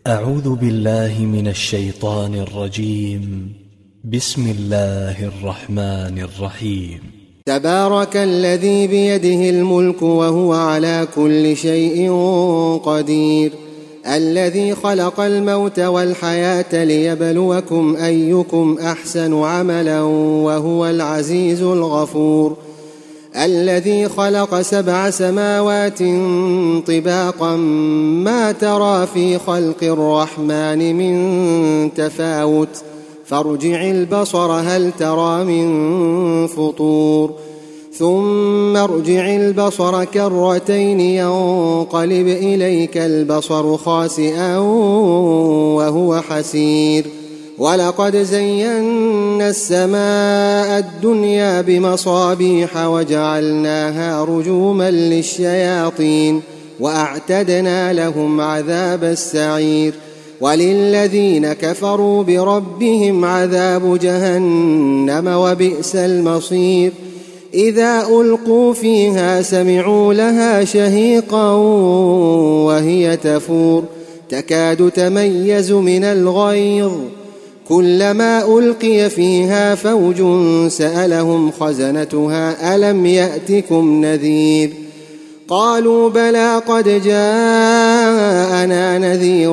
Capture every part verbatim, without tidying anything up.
أعوذ بالله من الشيطان الرجيم. بسم الله الرحمن الرحيم. تبارك الذي بيده الملك وهو على كل شيء قدير، الذي خلق الموت والحياة ليبلوكم أيكم أحسن عملا وهو العزيز الغفور، الذي خلق سبع سماوات طباقا ما ترى في خلق الرحمن من تفاوت فارجع البصر هل ترى من فطور، ثم ارجع البصر كرتين ينقلب إليك البصر خاسئا وهو حسير، ولقد زينا السماء الدنيا بمصابيح وجعلناها رجوما للشياطين وأعتدنا لهم عذاب السعير، وللذين كفروا بربهم عذاب جهنم وبئس المصير. إذا ألقوا فيها سمعوا لها شهيقا وهي تفور تكاد تميز من الغيظ، كلما ألقي فيها فوج سألهم خزنتها ألم يأتكم نذير، قالوا بلى قد جاءنا نذير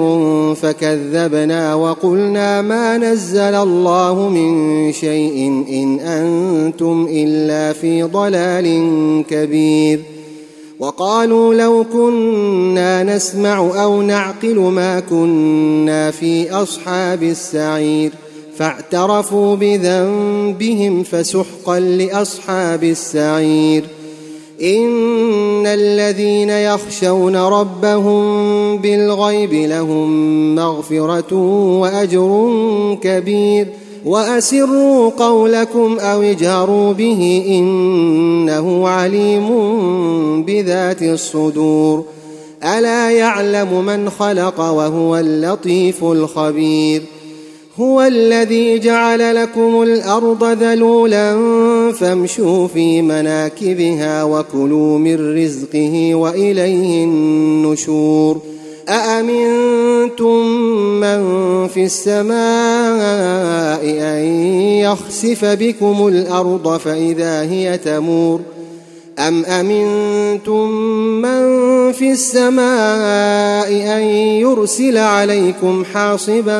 فكذبنا وقلنا ما نزل الله من شيء إن أنتم إلا في ضلال كبير، وقالوا لو كنا نسمع أو نعقل ما كنا في أصحاب السعير، فاعترفوا بذنبهم فسحقا لأصحاب السعير. إن الذين يخشون ربهم بالغيب لهم مغفرة وأجر كبير، وأسروا قولكم أو اجهروا به إنه عليم بذات الصدور، ألا يعلم من خلق وهو اللطيف الخبير. هو الذي جعل لكم الأرض ذلولا فامشوا في مناكبها وكلوا من رزقه وإليه النشور. أأمنتم من في السماء أن يخسف بكم الأرض فإذا هي تمور، أم أمنتم من في السماء أن يرسل عليكم حاصبا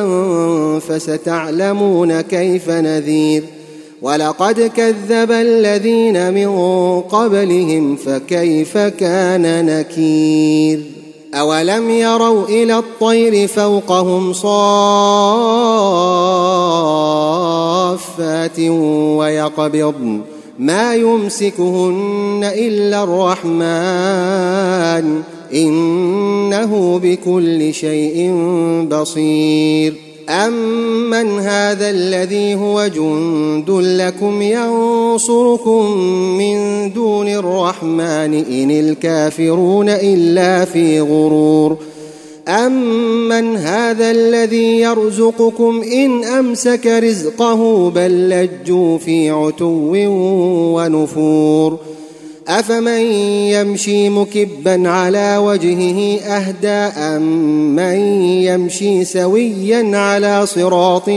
فستعلمون كيف نذير، ولقد كذب الذين من قبلهم فكيف كان نكير. أولم يروا إلى الطير فوقهم صافات ويقبضن ما يمسكهن إلا الرحمن إنه بكل شيء بصير. أمن هذا الذي هو جند لكم ينصركم من دون الرحمن إن الكافرون إلا في غرور. أمن هذا الذي يرزقكم إن أمسك رزقه بل لجوا في عتو ونفور. أفمن يمشي مكبا على وجهه أهدى أمن يمشي سويا على صراط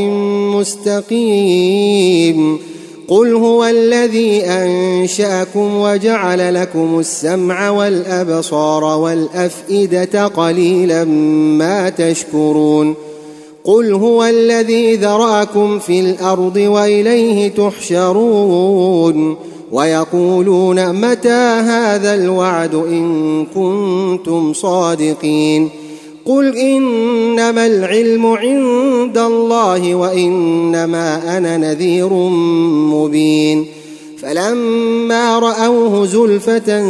مستقيم. قل هو الذي أنشأكم وجعل لكم السمع والأبصار والأفئدة قليلا ما تشكرون. قل هو الذي ذرأكم في الأرض وإليه تحشرون. ويقولون متى هذا الوعد إن كنتم صادقين. قل إنما العلم عند الله وإنما أنا نذير مبين. فلما رأوه زلفة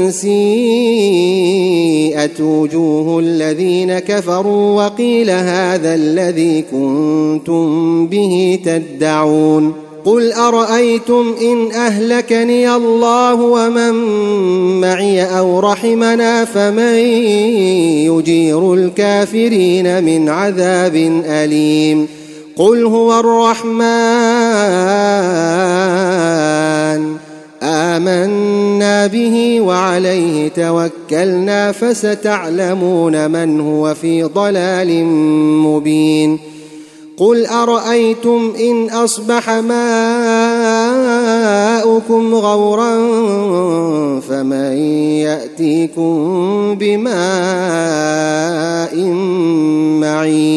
سيئت وجوه الذين كفروا وقيل هذا الذي كنتم به تدعون. قل أرأيتم إن أهلكني الله ومن معي أو رحمنا فمن يجير الكافرين من عذاب أليم. قل هو الرحمن آمنا آمنا به وعليه توكلنا فستعلمون من هو في ضلال مبين قل أرأيتم إن أصبح ماؤكم غورا فمن يأتيكم بماء معين